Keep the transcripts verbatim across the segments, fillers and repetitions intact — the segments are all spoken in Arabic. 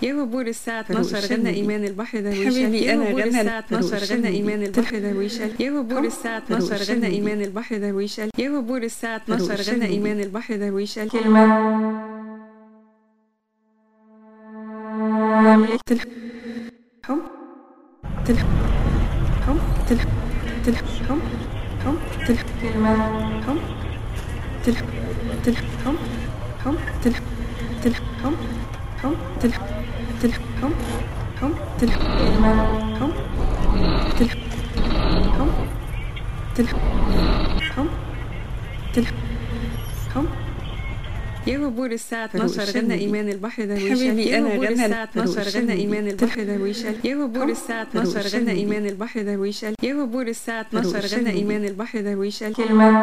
يا وبور الساعة اتناشر غنى فروشة إيمان البحر درويشة. حبيبي يا أنا وبور غنى الساعة اتناشر فروشة غنى إيمان البحر درويشة. يا وبور الساعة اتناشر فروشة غنى إيمان البحر درويشة. يا وبور الساعة اتناشر فروشة غنى إيمان البحر درويشة. كلمة تلحم تلحم تلحم تلحم حم تلحم كلمة حم تلحم تلحم حم تلحم تلحم حم تلحم تلحم حم تلحم كلمة حم تلحم حم تلحم حم تلحم حم يا وبور الساعة اتناشر غنى إيمان البحر درويشة. حبيبي يا أنا وبور غنى الساعة اتناشر فروشة غنى إيمان البحر درويشة. يا وبور حم الساعة اتناشر فروشة غنى إيمان البحر درويشة. يا وبور الساعة اتناشر فروشة غنى إيمان البحر درويشة. كلمة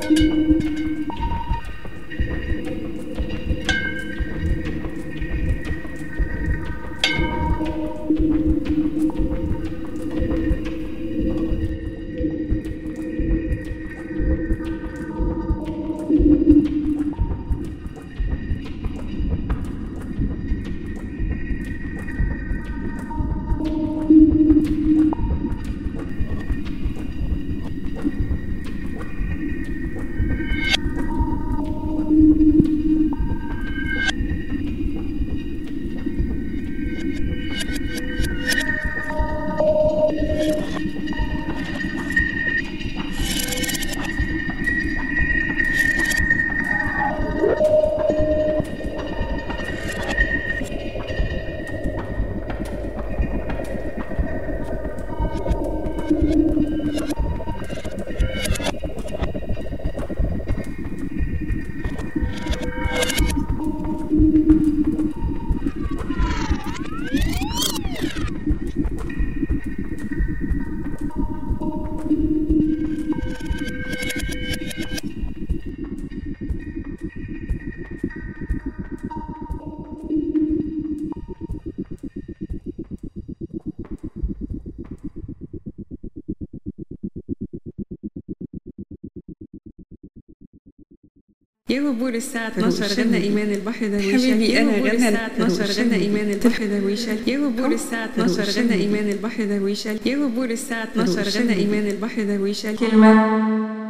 يا وبور الساعة اتناشر غنى إيمان البحر درويشة. حبيبي أنا غنى الساعة اتناشر غنى إيمان البحر درويشة. يا وبور الساعة اتناشر غنى إيمان البحر درويشة. يا وبور الساعة اتناشر غنى إيمان البحر درويشة. كلمة